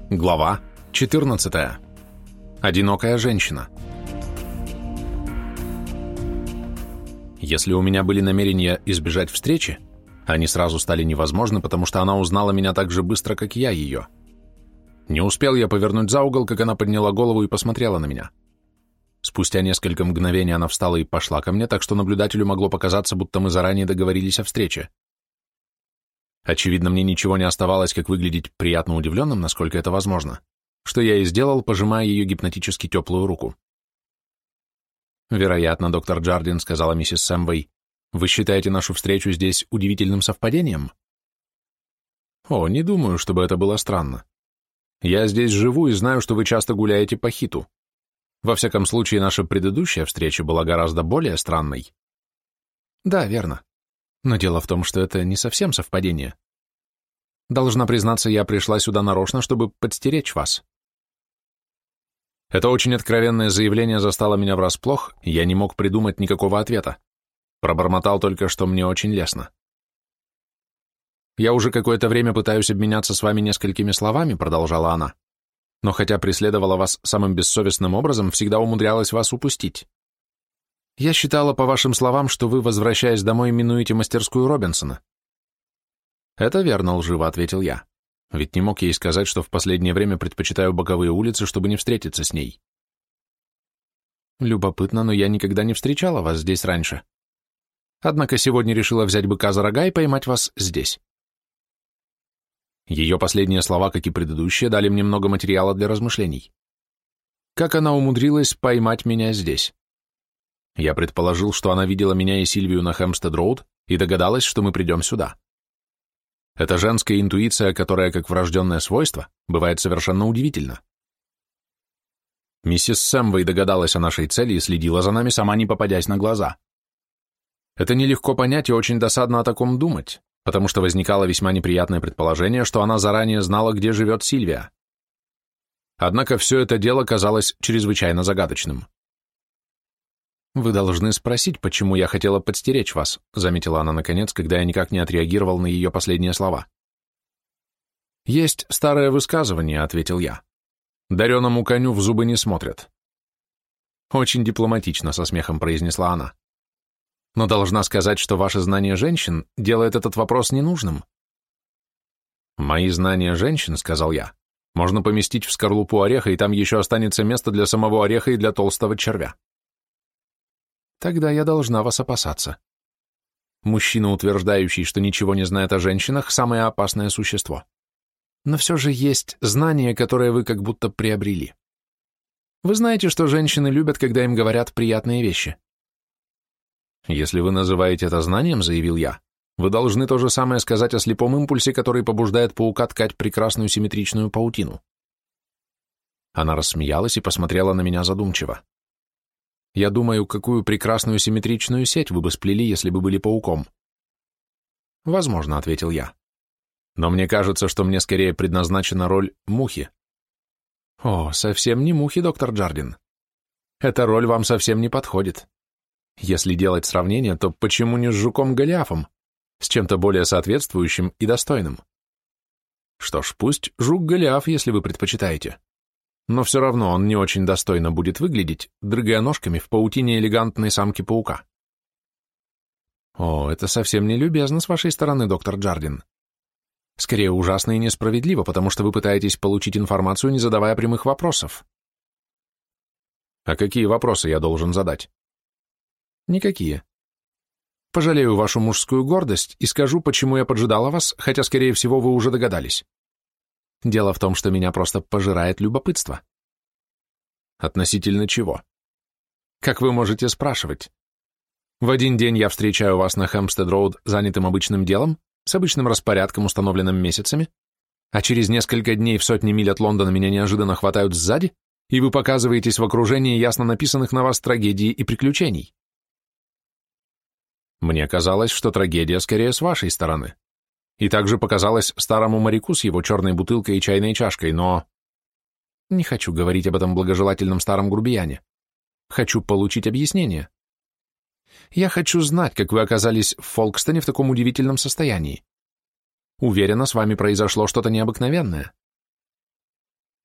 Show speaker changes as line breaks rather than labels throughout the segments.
Глава 14. Одинокая женщина. Если у меня были намерения избежать встречи, они сразу стали невозможны, потому что она узнала меня так же быстро, как я ее. Не успел я повернуть за угол, как она подняла голову и посмотрела на меня. Спустя несколько мгновений она встала и пошла ко мне, так что наблюдателю могло показаться, будто мы заранее договорились о встрече. Очевидно, мне ничего не оставалось, как выглядеть приятно удивленным, насколько это возможно, что я и сделал, пожимая ее гипнотически теплую руку. «Вероятно, доктор Джардин», — сказала миссис Сэмвей, — «вы считаете нашу встречу здесь удивительным совпадением?» «О, не думаю, чтобы это было странно. Я здесь живу и знаю, что вы часто гуляете по Хиту. Во всяком случае, наша предыдущая встреча была гораздо более странной». «Да, верно. Но дело в том, что это не совсем совпадение. Должна признаться, я пришла сюда нарочно, чтобы подстеречь вас». Это очень откровенное заявление застало меня врасплох, и я не мог придумать никакого ответа. Пробормотал только, что мне очень лестно. «Я уже какое-то время пытаюсь обменяться с вами несколькими словами», — продолжала она, «но хотя преследовала вас самым бессовестным образом, всегда умудрялась вас упустить. Я считала, по вашим словам, что вы, возвращаясь домой, минуете мастерскую Робинсона». «Это верно», — лживо ответил я. Ведь не мог ей сказать, что в последнее время предпочитаю боковые улицы, чтобы не встретиться с ней. «Любопытно, но я никогда не встречала вас здесь раньше. Однако сегодня решила взять быка за рога и поймать вас здесь». Ее последние слова, как и предыдущие, дали мне много материала для размышлений. Как она умудрилась поймать меня здесь? Я предположил, что она видела меня и Сильвию на Хэмпстед-роуд и догадалась, что мы придем сюда. Это женская интуиция, которая, как врожденное свойство, бывает совершенно удивительна. Миссис Сэмвей догадалась о нашей цели и следила за нами, сама не попадясь на глаза. Это нелегко понять и очень досадно о таком думать, потому что возникало весьма неприятное предположение, что она заранее знала, где живет Сильвия. Однако все это дело казалось чрезвычайно загадочным. «Вы должны спросить, почему я хотела подстеречь вас», заметила она наконец, когда я никак не отреагировал на ее последние слова. «Есть старое высказывание», — ответил я. «Дареному коню в зубы не смотрят». «Очень дипломатично», — со смехом произнесла она. «Но должна сказать, что ваше знание женщин делает этот вопрос ненужным». «Мои знания женщин», — сказал я, — «можно поместить в скорлупу ореха, и там еще останется место для самого ореха и для толстого червя». «Тогда я должна вас опасаться. Мужчина, утверждающий, что ничего не знает о женщинах, самое опасное существо. Но все же есть знание, которое вы как будто приобрели. Вы знаете, что женщины любят, когда им говорят приятные вещи». «Если вы называете это знанием, — заявил я, — вы должны то же самое сказать о слепом импульсе, который побуждает паука ткать прекрасную симметричную паутину». Она рассмеялась и посмотрела на меня задумчиво. «Я думаю, какую прекрасную симметричную сеть вы бы сплели, если бы были пауком». «Возможно», — ответил я. «Но мне кажется, что мне скорее предназначена роль мухи». «О, совсем не мухи, доктор Джардин. Эта роль вам совсем не подходит. Если делать сравнение, то почему не с жуком Голиафом, с чем-то более соответствующим и достойным? Что ж, пусть жук Голиаф, если вы предпочитаете. Но все равно он не очень достойно будет выглядеть, дрыгая ножками в паутине элегантной самки-паука». «О, это совсем не любезно с вашей стороны, доктор Джардин. Скорее ужасно и несправедливо, потому что вы пытаетесь получить информацию, не задавая прямых вопросов». «А какие вопросы я должен задать?» «Никакие. Пожалею вашу мужскую гордость и скажу, почему я поджидала вас, хотя, скорее всего, вы уже догадались. Дело в том, что меня просто пожирает любопытство». «Относительно чего?» «Как вы можете спрашивать? В один день я встречаю вас на Хэмпстед-роуд занятым обычным делом, с обычным распорядком, установленным месяцами, а через несколько дней в сотни миль от Лондона меня неожиданно хватают сзади, и вы показываетесь в окружении ясно написанных на вас трагедий и приключений». «Мне казалось, что трагедия скорее с вашей стороны. И также показалось старому моряку с его черной бутылкой и чайной чашкой, но...» «Не хочу говорить об этом благожелательном старом грубияне. Хочу получить объяснение. Я хочу знать, как вы оказались в Фолкстоне в таком удивительном состоянии. Уверена, с вами произошло что-то необыкновенное».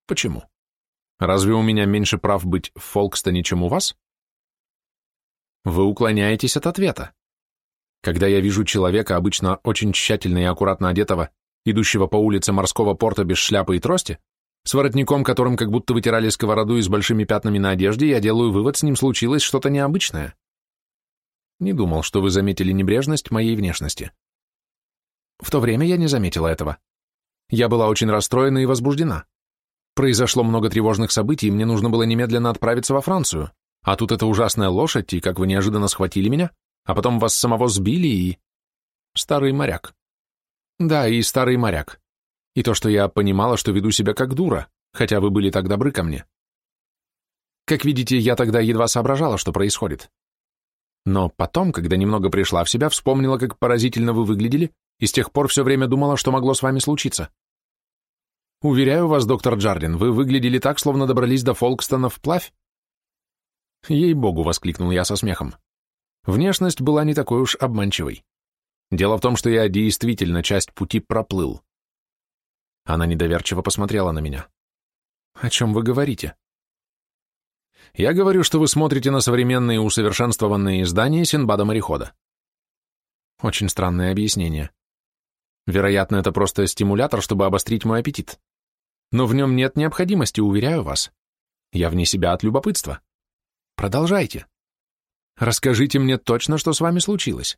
Почему? Разве у меня меньше прав быть в Фолкстоне, чем у вас? Вы уклоняетесь от ответа. Когда я вижу человека, обычно очень тщательно и аккуратно одетого, идущего по улице морского порта без шляпы и трости, с воротником, которым как будто вытирали сковороду и с большими пятнами на одежде, я делаю вывод, с ним случилось что-то необычное. Не думал, что вы заметили небрежность моей внешности. В то время я не заметила этого. Я была очень расстроена и возбуждена. Произошло много тревожных событий, и мне нужно было немедленно отправиться во Францию. А тут эта ужасная лошадь, и как вы неожиданно схватили меня, а потом вас самого сбили и... Старый моряк. Да, и старый моряк. И то, что я понимала, что веду себя как дура, хотя вы были так добры ко мне. Как видите, я тогда едва соображала, что происходит. Но потом, когда немного пришла в себя, вспомнила, как поразительно вы выглядели, и с тех пор все время думала, что могло с вами случиться. Уверяю вас, доктор Джардин, вы выглядели так, словно добрались до Фолкстона вплавь. «Ей-богу!» — воскликнул я со смехом. Внешность была не такой уж обманчивой. Дело в том, что я действительно часть пути проплыл. Она недоверчиво посмотрела на меня. «О чем вы говорите?» «Я говорю, что вы смотрите на современные усовершенствованные издания Синдбада-морехода». Очень странное объяснение. Вероятно, это просто стимулятор, чтобы обострить мой аппетит. Но в нем нет необходимости, уверяю вас. Я вне себя от любопытства. Продолжайте. Расскажите мне точно, что с вами случилось.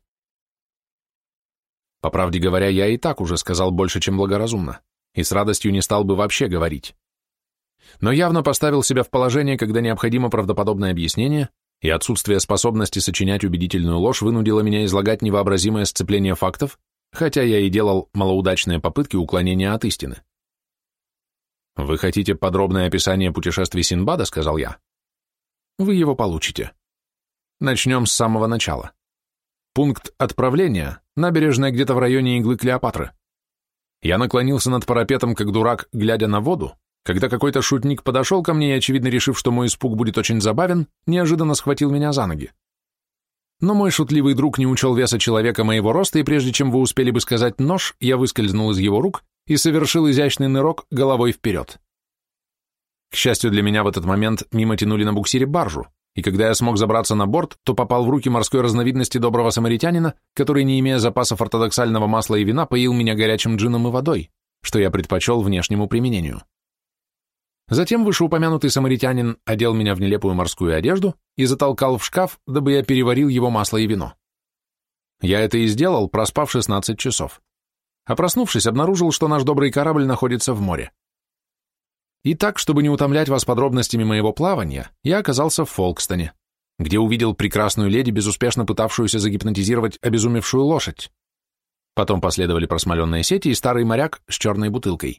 По правде говоря, я и так уже сказал больше, чем благоразумно, и с радостью не стал бы вообще говорить. Но явно поставил себя в положение, когда необходимо правдоподобное объяснение, и отсутствие способности сочинять убедительную ложь вынудило меня излагать невообразимое сцепление фактов, хотя я и делал малоудачные попытки уклонения от истины. «Вы хотите подробное описание путешествий Синдбада?» — сказал я. «Вы его получите. Начнем с самого начала. Пункт отправления — набережная где-то в районе Иглы Клеопатры. Я наклонился над парапетом, как дурак, глядя на воду, когда какой-то шутник подошел ко мне и, очевидно решив, что мой испуг будет очень забавен, неожиданно схватил меня за ноги. Но мой шутливый друг не учел веса человека моего роста, и прежде чем вы успели бы сказать «нож», я выскользнул из его рук и совершил изящный нырок головой вперед. К счастью для меня, в этот момент мимо тянули на буксире баржу, и когда я смог забраться на борт, то попал в руки морской разновидности доброго самаритянина, который, не имея запасов ортодоксального масла и вина, поил меня горячим джином и водой, что я предпочел внешнему применению. Затем вышеупомянутый самаритянин одел меня в нелепую морскую одежду и затолкал в шкаф, дабы я переварил его масло и вино. Я это и сделал, проспав 16 часов. А проснувшись, обнаружил, что наш добрый корабль находится в море. И так, чтобы не утомлять вас подробностями моего плавания, я оказался в Фолкстоне, где увидел прекрасную леди, безуспешно пытавшуюся загипнотизировать обезумевшую лошадь. Потом последовали просмоленные сети и старый моряк с черной бутылкой.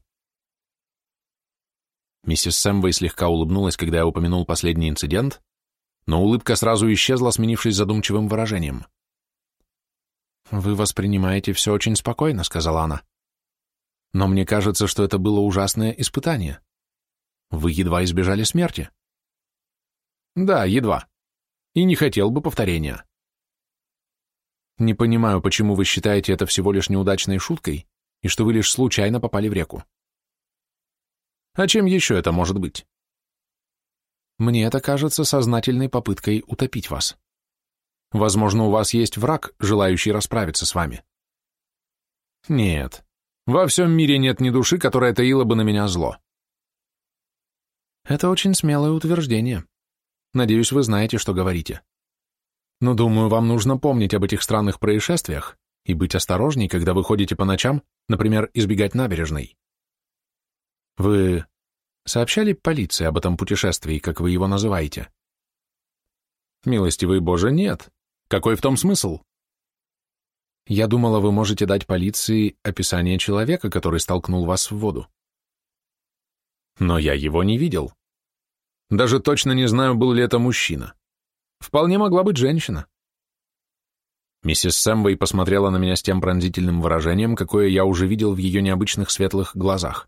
Миссис Сэмвей слегка улыбнулась, когда я упомянул последний инцидент, но улыбка сразу исчезла, сменившись задумчивым выражением. «Вы воспринимаете все очень спокойно», — сказала она. «Но мне кажется, что это было ужасное испытание. Вы едва избежали смерти». «Да, едва. И не хотел бы повторения». «Не понимаю, почему вы считаете это всего лишь неудачной шуткой и что вы лишь случайно попали в реку». «А чем еще это может быть?» «Мне это кажется сознательной попыткой утопить вас. Возможно, у вас есть враг, желающий расправиться с вами». «Нет, во всем мире нет ни души, которая таила бы на меня зло». «Это очень смелое утверждение. Надеюсь, вы знаете, что говорите. Но, думаю, вам нужно помнить об этих странных происшествиях и быть осторожней, когда вы ходите по ночам, например, избегать набережной. Вы сообщали полиции об этом путешествии, как вы его называете?» «Милостивый Боже, нет. Какой в том смысл?» «Я думала, вы можете дать полиции описание человека, который столкнул вас в воду». «Но я его не видел. Даже точно не знаю, был ли это мужчина. Вполне могла быть женщина». Миссис Сэмвей посмотрела на меня с тем пронзительным выражением, какое я уже видел в ее необычных светлых глазах.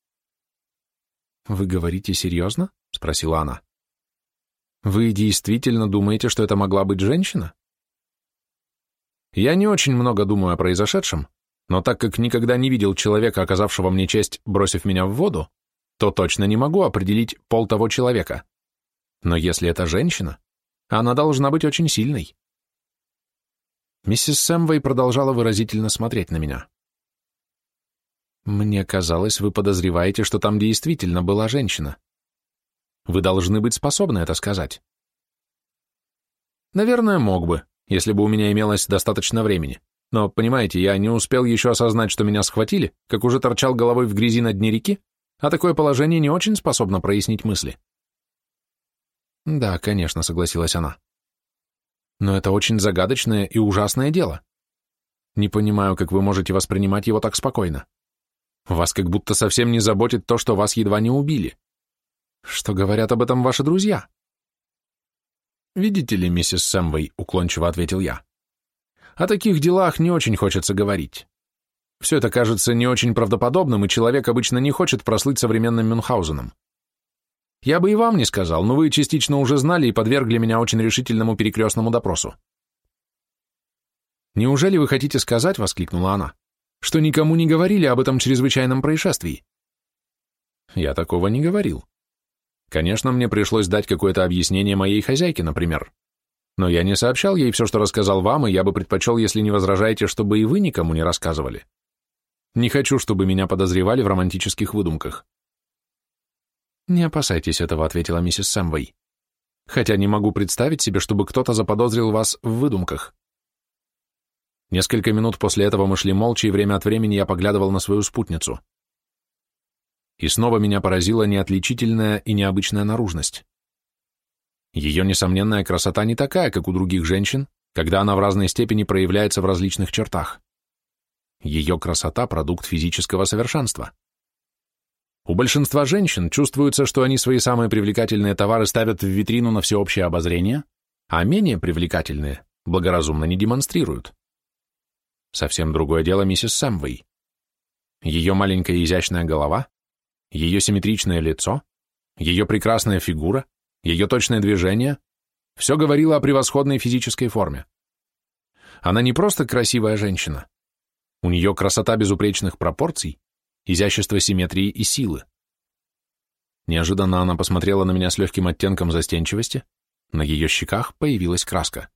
«Вы говорите серьезно?» — спросила она. «Вы действительно думаете, что это могла быть женщина?» «Я не очень много думаю о произошедшем, но так как никогда не видел человека, оказавшего мне честь, бросив меня в воду, то точно не могу определить пол того человека. Но если это женщина, она должна быть очень сильной. Миссис Сэмвей продолжала выразительно смотреть на меня. Мне казалось, вы подозреваете, что там действительно была женщина. Вы должны быть способны это сказать. Наверное, мог бы, если бы у меня имелось достаточно времени. Но, понимаете, я не успел еще осознать, что меня схватили, как уже торчал головой в грязи на дне реки, а такое положение не очень способно прояснить мысли. Да, конечно, согласилась она. Но это очень загадочное и ужасное дело. Не понимаю, как вы можете воспринимать его так спокойно. Вас как будто совсем не заботит то, что вас едва не убили. Что говорят об этом ваши друзья? Видите ли, миссис Сэмвей, уклончиво ответил я, о таких делах не очень хочется говорить. Все это кажется не очень правдоподобным, и человек обычно не хочет прослыть современным Мюнхгаузеном. Я бы и вам не сказал, но вы частично уже знали и подвергли меня очень решительному перекрестному допросу. «Неужели вы хотите сказать, — воскликнула она, — что никому не говорили об этом чрезвычайном происшествии?» Я такого не говорил. Конечно, мне пришлось дать какое-то объяснение моей хозяйке, например. Но я не сообщал ей все, что рассказал вам, и я бы предпочел, если не возражаете, чтобы и вы никому не рассказывали. Не хочу, чтобы меня подозревали в романтических выдумках. «Не опасайтесь этого», — ответила миссис Сэмвей. «Хотя не могу представить себе, чтобы кто-то заподозрил вас в выдумках». Несколько минут после этого мы шли молча, и время от времени я поглядывал на свою спутницу. И снова меня поразила неотличительная и необычная наружность. Ее несомненная красота не такая, как у других женщин, когда она в разной степени проявляется в различных чертах. Ее красота – продукт физического совершенства. У большинства женщин чувствуется, что они свои самые привлекательные товары ставят в витрину на всеобщее обозрение, а менее привлекательные благоразумно не демонстрируют. Совсем другое дело миссис Сэмвей. Ее маленькая изящная голова, ее симметричное лицо, ее прекрасная фигура, ее точное движение – все говорило о превосходной физической форме. Она не просто красивая женщина. У нее красота безупречных пропорций, изящество симметрии и силы. Неожиданно она посмотрела на меня с легким оттенком застенчивости, на ее щеках появилась краска.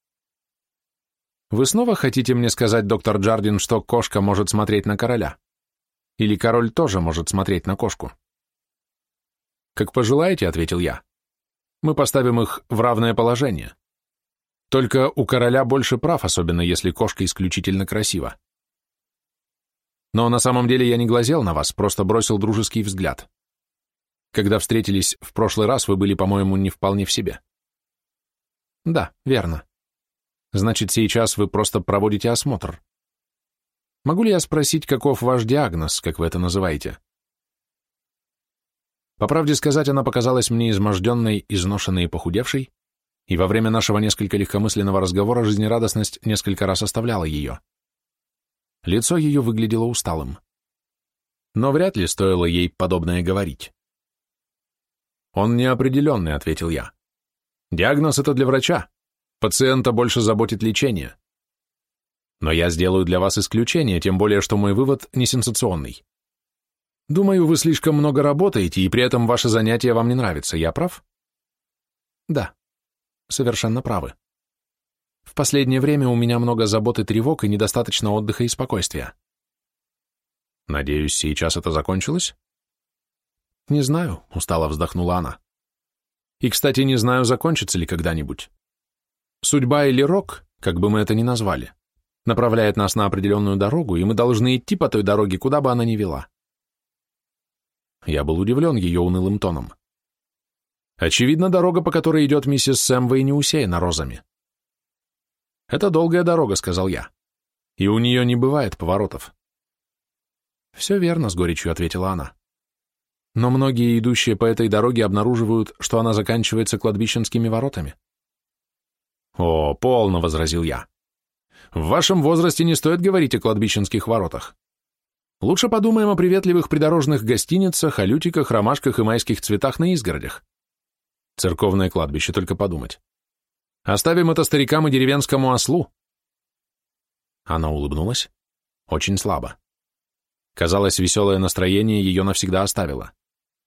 «Вы снова хотите мне сказать, доктор Джардин, что кошка может смотреть на короля? Или король тоже может смотреть на кошку?» «Как пожелаете», — ответил я. «Мы поставим их в равное положение. Только у короля больше прав, особенно если кошка исключительно красива. Но на самом деле я не глазел на вас, просто бросил дружеский взгляд. Когда встретились в прошлый раз, вы были, по-моему, не вполне в себе». «Да, верно. Значит, сейчас вы просто проводите осмотр. Могу ли я спросить, каков ваш диагноз, как вы это называете?» По правде сказать, она показалась мне изможденной, изношенной и похудевшей, и во время нашего несколько легкомысленного разговора жизнерадостность несколько раз оставляла ее. Лицо ее выглядело усталым. Но вряд ли стоило ей подобное говорить. «Он неопределенный», — ответил я. «Диагноз — это для врача. Пациента больше заботит лечение. Но я сделаю для вас исключение, тем более, что мой вывод не сенсационный. Думаю, вы слишком много работаете, и при этом ваше занятие вам не нравится. Я прав?» «Да, совершенно правы. В последнее время у меня много забот и тревог, и недостаточно отдыха и спокойствия». «Надеюсь, сейчас это закончилось?» «Не знаю», — устало вздохнула она. «И, кстати, не знаю, закончится ли когда-нибудь. Судьба или рок, как бы мы это ни назвали, направляет нас на определенную дорогу, и мы должны идти по той дороге, куда бы она ни вела». Я был удивлен ее унылым тоном. Очевидно, дорога, по которой идет миссис Сэмвей, не усеяна розами. «Это долгая дорога», — сказал я, — «и у нее не бывает поворотов». «Все верно», — с горечью ответила она. «Но многие, идущие по этой дороге, обнаруживают, что она заканчивается кладбищенскими воротами». «О, полно», — возразил я. «В вашем возрасте не стоит говорить о кладбищенских воротах. Лучше подумаем о приветливых придорожных гостиницах, о лютиках, ромашках и майских цветах на изгородях. Церковное кладбище, только подумать. Оставим это старикам и деревенскому ослу». Она улыбнулась, очень слабо. Казалось, веселое настроение ее навсегда оставило.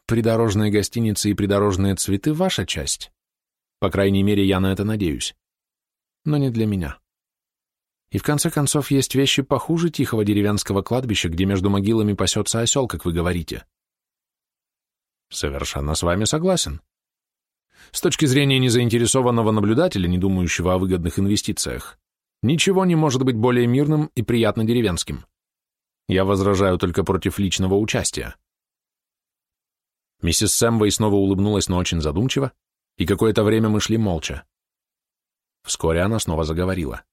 Придорожные гостиницы и придорожные цветы — ваша часть. По крайней мере, я на это надеюсь. Но не для меня. И в конце концов, есть вещи похуже тихого деревенского кладбища, где между могилами пасется осел, как вы говорите. Совершенно с вами согласен. С точки зрения незаинтересованного наблюдателя, не думающего о выгодных инвестициях, ничего не может быть более мирным и приятно деревенским. Я возражаю только против личного участия. Миссис Сэмвей снова улыбнулась, но очень задумчиво, и какое-то время мы шли молча. Вскоре она снова заговорила.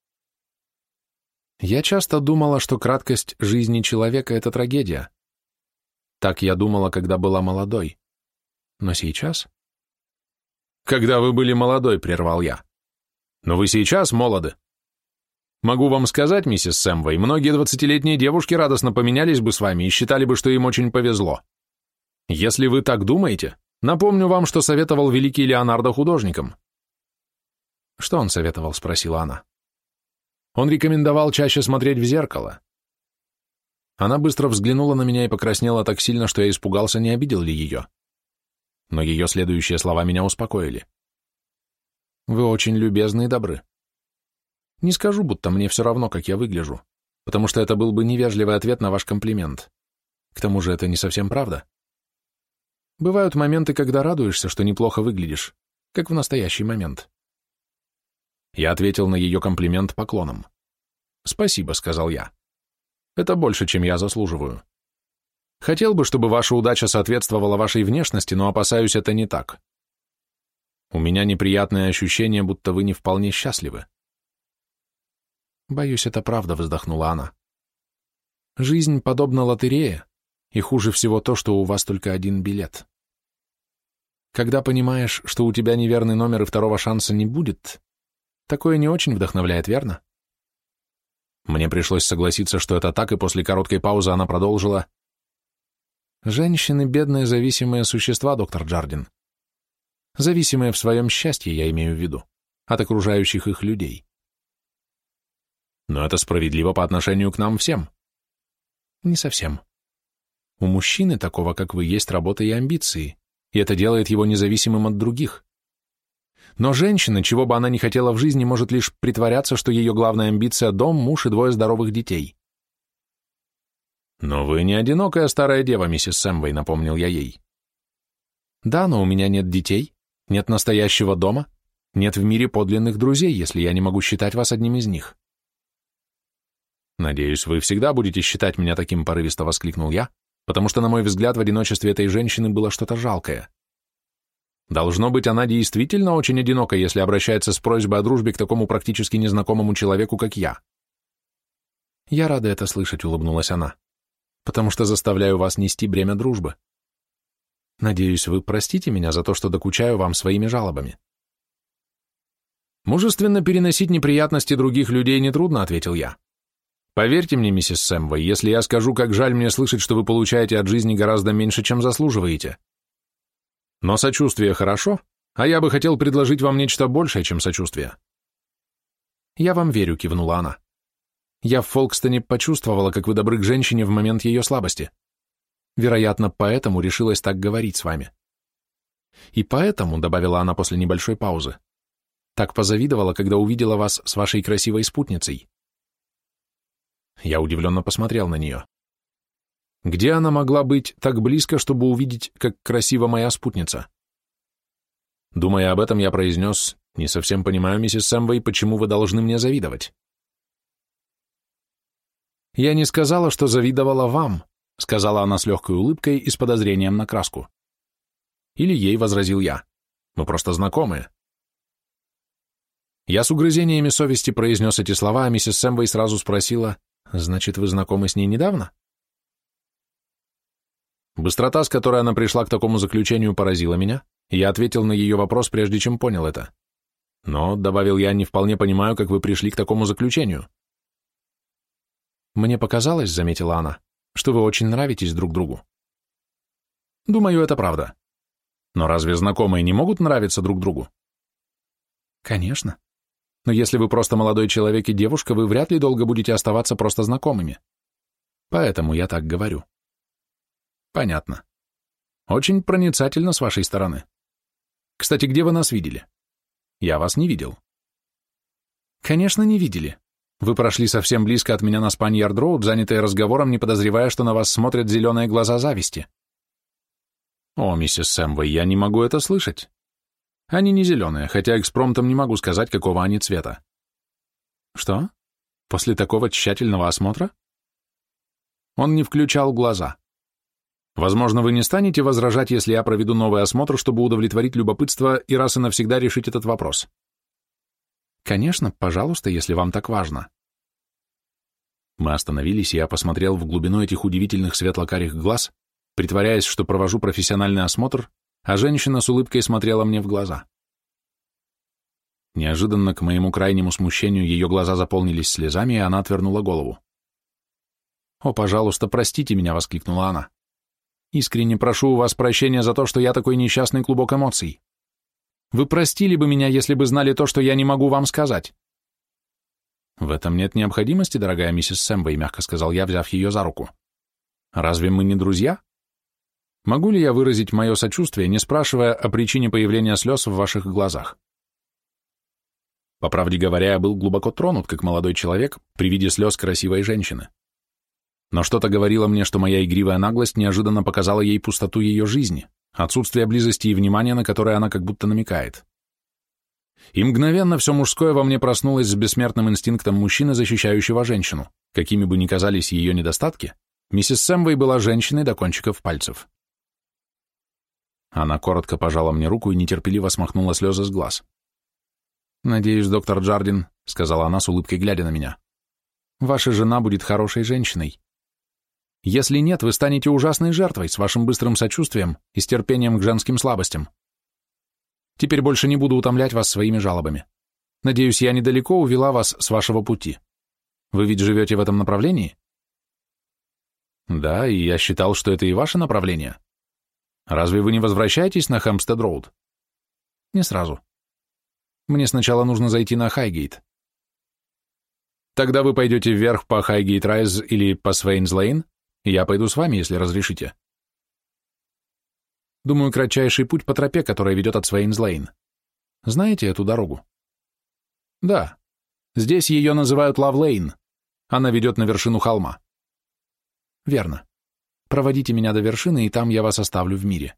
Я часто думала, что краткость жизни человека — это трагедия. Так я думала, когда была молодой. Но сейчас... Когда вы были молодой, прервал я. Но вы сейчас молоды. Могу вам сказать, миссис Сэмвей, многие 20-летние девушки радостно поменялись бы с вами и считали бы, что им очень повезло. Если вы так думаете, напомню вам, что советовал великий Леонардо художникам. Что он советовал, спросила она. Он рекомендовал чаще смотреть в зеркало. Она быстро взглянула на меня и покраснела так сильно, что я испугался, не обидел ли ее. Но ее следующие слова меня успокоили. Вы очень любезны и добры. Не скажу, будто мне все равно, как я выгляжу, потому что это был бы невежливый ответ на ваш комплимент. К тому же это не совсем правда. Бывают моменты, когда радуешься, что неплохо выглядишь, как в настоящий момент. Я ответил на ее комплимент поклоном. «Спасибо», — сказал я. «Это больше, чем я заслуживаю. Хотел бы, чтобы ваша удача соответствовала вашей внешности, но, опасаюсь, это не так. У меня неприятное ощущение, будто вы не вполне счастливы». «Боюсь, это правда», — вздохнула она. «Жизнь подобна лотерее, и хуже всего то, что у вас только один билет. Когда понимаешь, что у тебя неверный номер и второго шанса не будет, такое не очень вдохновляет, верно?» Мне пришлось согласиться, что это так, и после короткой паузы она продолжила. «Женщины — бедные зависимые существа, доктор Джардин. Зависимые в своем счастье, я имею в виду, от окружающих их людей. Но это справедливо по отношению к нам всем». «Не совсем. У мужчины, такого как вы, есть работа и амбиции, и это делает его независимым от других. Но женщина, чего бы она ни хотела в жизни, может лишь притворяться, что ее главная амбиция — дом, муж и 2 здоровых детей». «Но вы не одинокая старая дева, миссис Сэмвей», — напомнил я ей. «Да, но у меня нет детей, нет настоящего дома, нет в мире подлинных друзей, если я не могу считать вас одним из них». «Надеюсь, вы всегда будете считать меня таким», — порывисто воскликнул я, потому что, на мой взгляд, в одиночестве этой женщины было что-то жалкое. Должно быть, она действительно очень одинока, если обращается с просьбой о дружбе к такому практически незнакомому человеку, как я. «Я рада это слышать», — улыбнулась она, «потому что заставляю вас нести бремя дружбы. Надеюсь, вы простите меня за то, что докучаю вам своими жалобами». «Мужественно переносить неприятности других людей нетрудно», — ответил я. «Поверьте мне, миссис Сэмвей, если я скажу, как жаль мне слышать, что вы получаете от жизни гораздо меньше, чем заслуживаете. Но сочувствие хорошо, а я бы хотел предложить вам нечто большее, чем сочувствие». «Я вам верю», — кивнула она. «Я в Фолкстоне почувствовала, как вы добры к женщине в момент ее слабости. Вероятно, поэтому решилась так говорить с вами. И поэтому», — добавила она после небольшой паузы, «так позавидовала, когда увидела вас с вашей красивой спутницей». Я удивленно посмотрел на нее. Где она могла быть так близко, чтобы увидеть, как красива моя спутница? Думая об этом, я произнес: «Не совсем понимаю, миссис Сэмвей, почему вы должны мне завидовать?» «Я не сказала, что завидовала вам», — сказала она с легкой улыбкой и с подозрением на краску. «Или ей», — возразил я. «Мы просто знакомые». Я с угрызениями совести произнес эти слова, а миссис Сэмвей сразу спросила: «Значит, вы знакомы с ней недавно?» Быстрота, с которой она пришла к такому заключению, поразила меня, и я ответил на ее вопрос, прежде чем понял это. «Но», — добавил я, — «не вполне понимаю, как вы пришли к такому заключению». «Мне показалось», — заметила она, — «что вы очень нравитесь друг другу». «Думаю, это правда. Но разве знакомые не могут нравиться друг другу?» «Конечно. Но если вы просто молодой человек и девушка, вы вряд ли долго будете оставаться просто знакомыми. Поэтому я так говорю». «Понятно. Очень проницательно с вашей стороны. Кстати, где вы нас видели? Я вас не видел. Конечно, не видели. Вы прошли совсем близко от меня на Спаньярд-роуд, занятые разговором, не подозревая, что на вас смотрят зеленые глаза зависти. О, миссис Сэмвей, я не могу это слышать. Они не зеленые, хотя экспромтом не могу сказать, какого они цвета. Что? После такого тщательного осмотра? Он не включал глаза. Возможно, вы не станете возражать, если я проведу новый осмотр, чтобы удовлетворить любопытство и раз и навсегда решить этот вопрос. Конечно, пожалуйста, если вам так важно. Мы остановились, и я посмотрел в глубину этих удивительных светло-карих глаз, притворяясь, что провожу профессиональный осмотр, а женщина с улыбкой смотрела мне в глаза. Неожиданно, к моему крайнему смущению, ее глаза заполнились слезами, и она отвернула голову. «О, пожалуйста, простите меня!» — воскликнула она. «Искренне прошу у вас прощения за то, что я такой несчастный клубок эмоций. Вы простили бы меня, если бы знали то, что я не могу вам сказать». «В этом нет необходимости, дорогая миссис Сэмвей», — мягко сказал я, взяв ее за руку. «Разве мы не друзья? Могу ли я выразить мое сочувствие, не спрашивая о причине появления слез в ваших глазах?» По правде говоря, я был глубоко тронут, как молодой человек, при виде слез красивой женщины. Но что-то говорило мне, что моя игривая наглость неожиданно показала ей пустоту ее жизни, отсутствие близости и внимания, на которое она как будто намекает. И мгновенно все мужское во мне проснулось с бессмертным инстинктом мужчины, защищающего женщину. Какими бы ни казались ее недостатки, миссис Сэмвей была женщиной до кончиков пальцев. Она коротко пожала мне руку и нетерпеливо смахнула слезы с глаз. «Надеюсь, доктор Джардин», — сказала она с улыбкой, глядя на меня, — «ваша жена будет хорошей женщиной. Если нет, вы станете ужасной жертвой с вашим быстрым сочувствием и с терпением к женским слабостям. Теперь больше не буду утомлять вас своими жалобами. Надеюсь, я недалеко увела вас с вашего пути. Вы ведь живете в этом направлении?» «Да, и я считал, что это и ваше направление. Разве вы не возвращаетесь на Хэмпстед-роуд?» «Не сразу. Мне сначала нужно зайти на Хайгейт». «Тогда вы пойдете вверх по Хайгейт-Райз или по Свейнс-Лейн, и я пойду с вами, если разрешите». «Думаю, кратчайший путь по тропе, которая ведет от Свейнс-Лейн. Знаете эту дорогу?» «Да. Здесь ее называют Лав-Лейн. Она ведет на вершину холма». «Верно. Проводите меня до вершины, и там я вас оставлю в мире».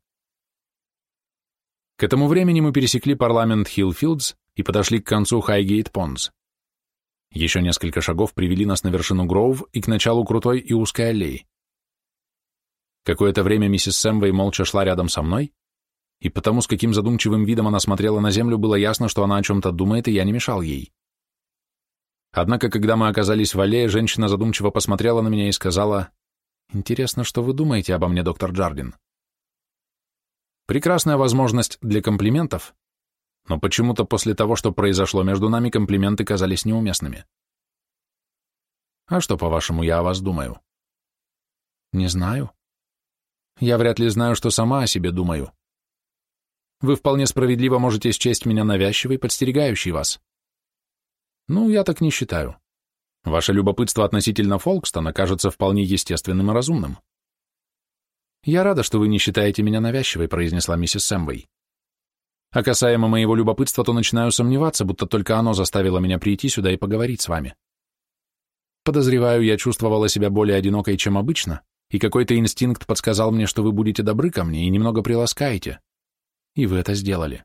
К этому времени мы пересекли парламент Хиллфилдс и подошли к концу Хайгейт-Понз. Еще несколько шагов привели нас на вершину Гроув и к началу крутой и узкой аллеи. Какое-то время миссис Сэмвей молча шла рядом со мной, и потому, с каким задумчивым видом она смотрела на землю, было ясно, что она о чем-то думает, и я не мешал ей. Однако, когда мы оказались в аллее, женщина задумчиво посмотрела на меня и сказала: «Интересно, что вы думаете обо мне, доктор Джардин?» Прекрасная возможность для комплиментов, но почему-то после того, что произошло между нами, комплименты казались неуместными. «А что, по-вашему, я о вас думаю?» «Не знаю. Я вряд ли знаю, что сама о себе думаю. Вы вполне справедливо можете счесть меня навязчивой, подстерегающей вас. Ну, я так не считаю. Ваше любопытство относительно Фолкстона кажется вполне естественным и разумным». «Я рада, что вы не считаете меня навязчивой», — произнесла миссис Сэмвей. «А касаемо моего любопытства, то начинаю сомневаться, будто только оно заставило меня прийти сюда и поговорить с вами. Подозреваю, я чувствовала себя более одинокой, чем обычно, и какой-то инстинкт подсказал мне, что вы будете добры ко мне и немного приласкаете. И вы это сделали».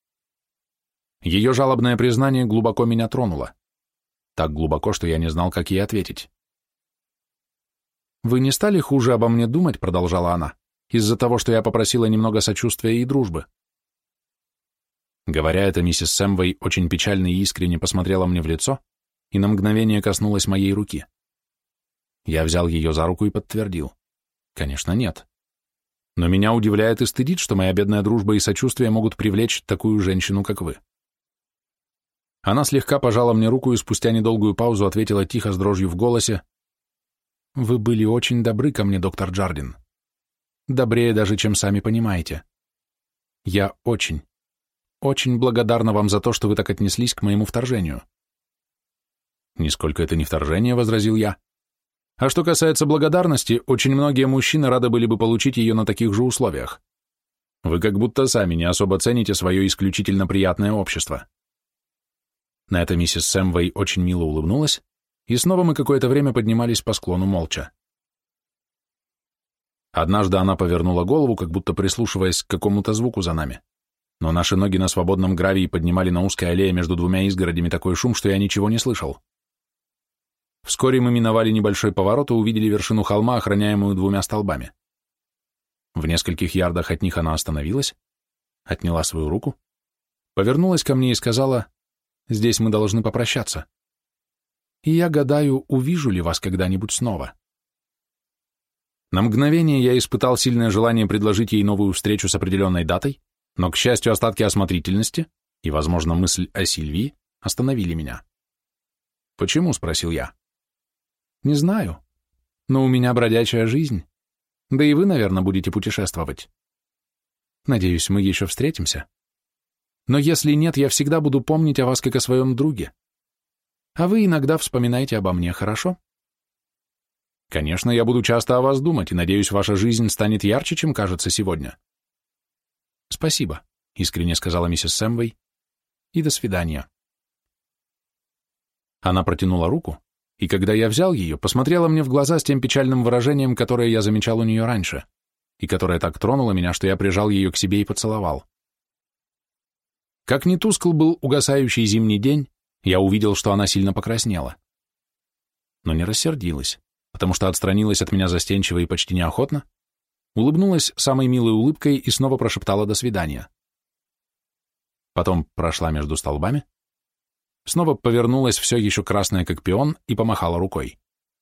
Ее жалобное признание глубоко меня тронуло. Так глубоко, что я не знал, как ей ответить. «Вы не стали хуже обо мне думать», — продолжала она, «из-за того, что я попросила немного сочувствия и дружбы?» Говоря это, миссис Сэмвей очень печально и искренне посмотрела мне в лицо и на мгновение коснулась моей руки. Я взял ее за руку и подтвердил: «Конечно, нет. Но меня удивляет и стыдит, что моя бедная дружба и сочувствие могут привлечь такую женщину, как вы». Она слегка пожала мне руку и спустя недолгую паузу ответила тихо с дрожью в голосе: «Вы были очень добры ко мне, доктор Джардин. Добрее даже, чем сами понимаете. Я очень, очень благодарна вам за то, что вы так отнеслись к моему вторжению». «Нисколько это не вторжение», — возразил я. «А что касается благодарности, очень многие мужчины рады были бы получить ее на таких же условиях. Вы как будто сами не особо цените свое исключительно приятное общество». На это миссис Сэмвей очень мило улыбнулась, и снова мы какое-то время поднимались по склону молча. Однажды она повернула голову, как будто прислушиваясь к какому-то звуку за нами, но наши ноги на свободном гравии поднимали на узкой аллее между двумя изгородями такой шум, что я ничего не слышал. Вскоре мы миновали небольшой поворот и увидели вершину холма, охраняемую двумя столбами. В нескольких ярдах от них она остановилась, отняла свою руку, повернулась ко мне и сказала: «Здесь мы должны попрощаться. И я гадаю, увижу ли вас когда-нибудь снова». На мгновение я испытал сильное желание предложить ей новую встречу с определенной датой, но, к счастью, остатки осмотрительности и, возможно, мысль о Сильвии остановили меня. «Почему?» — спросил я. «Не знаю, но у меня бродячая жизнь, да и вы, наверное, будете путешествовать. Надеюсь, мы еще встретимся. Но если нет, я всегда буду помнить о вас как о своем друге. А вы иногда вспоминайте обо мне, хорошо?» «Конечно, я буду часто о вас думать, и, надеюсь, ваша жизнь станет ярче, чем кажется сегодня». «Спасибо», — искренне сказала миссис Сэмвей, — «и до свидания». Она протянула руку, и когда я взял ее, посмотрела мне в глаза с тем печальным выражением, которое я замечал у нее раньше, и которое так тронуло меня, что я прижал ее к себе и поцеловал. Как ни тускл был угасающий зимний день, я увидел, что она сильно покраснела. Но не рассердилась, потому что отстранилась от меня застенчиво и почти неохотно, улыбнулась самой милой улыбкой и снова прошептала «до свидания». Потом прошла между столбами, снова повернулась все еще красная, как пион, и помахала рукой.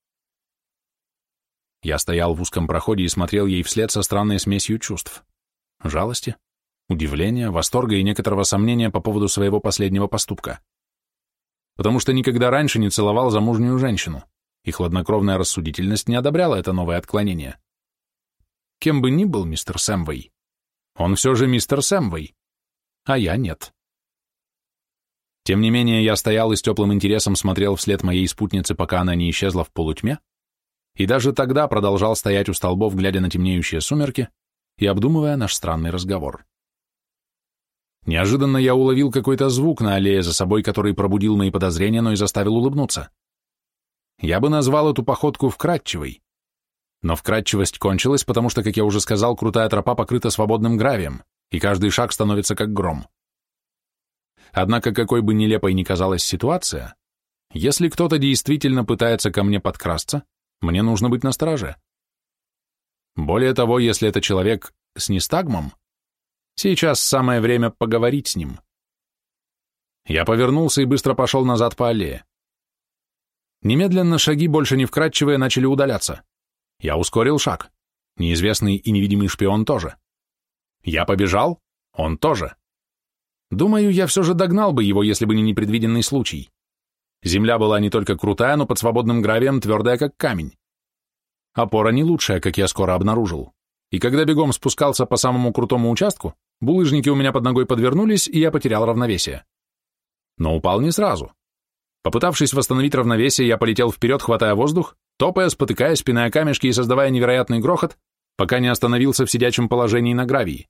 Я стоял в узком проходе и смотрел ей вслед со странной смесью чувств: жалости, удивления, восторга и некоторого сомнения по поводу своего последнего поступка. Потому что никогда раньше не целовал замужнюю женщину, и хладнокровная рассудительность не одобряла это новое отклонение. Кем бы ни был мистер Сэмвей, он все же мистер Сэмвей, а я нет. Тем не менее, я стоял и с теплым интересом смотрел вслед моей спутнице, пока она не исчезла в полутьме, и даже тогда продолжал стоять у столбов, глядя на темнеющие сумерки и обдумывая наш странный разговор. Неожиданно я уловил какой-то звук на аллее за собой, который пробудил мои подозрения, но и заставил улыбнуться. Я бы назвал эту походку вкрадчивой, но вкрадчивость кончилась, потому что, как я уже сказал, крутая тропа покрыта свободным гравием, и каждый шаг становится как гром. Однако, какой бы нелепой ни казалась ситуация, если кто-то действительно пытается ко мне подкрасться, мне нужно быть настороже. Более того, если это человек с нистагмом, сейчас самое время поговорить с ним. Я повернулся и быстро пошел назад по аллее. Немедленно шаги, больше не вкрадчивые, начали удаляться. Я ускорил шаг. Неизвестный и невидимый шпион тоже. Я побежал, он тоже. Думаю, я все же догнал бы его, если бы не непредвиденный случай. Земля была не только крутая, но под свободным гравием твердая, как камень. Опора не лучшая, как я скоро обнаружил. И когда бегом спускался по самому крутому участку, булыжники у меня под ногой подвернулись, и я потерял равновесие. Но упал не сразу. Попытавшись восстановить равновесие, я полетел вперед, хватая воздух, топая, спотыкаясь, пиная камешки и создавая невероятный грохот, пока не остановился в сидячем положении на гравии.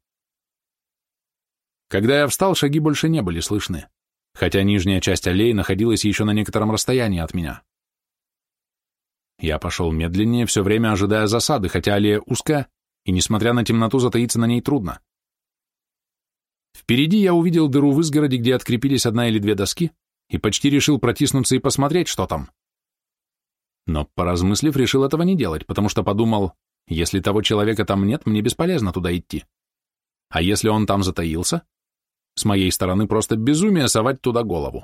Когда я встал, шаги больше не были слышны, хотя нижняя часть аллеи находилась еще на некотором расстоянии от меня. Я пошел медленнее, все время ожидая засады, хотя аллея узкая, и, несмотря на темноту, затаиться на ней трудно. Впереди я увидел дыру в изгороди, где открепились одна или две доски, и почти решил протиснуться и посмотреть, что там. Но, поразмыслив, решил этого не делать, потому что подумал, если того человека там нет, мне бесполезно туда идти. А если он там затаился, с моей стороны просто безумие совать туда голову.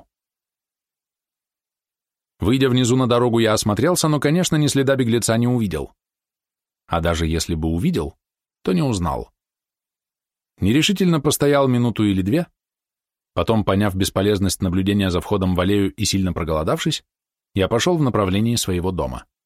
Выйдя внизу на дорогу, я осмотрелся, но, конечно, ни следа беглеца не увидел. А даже если бы увидел, то не узнал. Нерешительно постоял минуту или две, потом, поняв бесполезность наблюдения за входом в аллею и сильно проголодавшись, я пошел в направлении своего дома.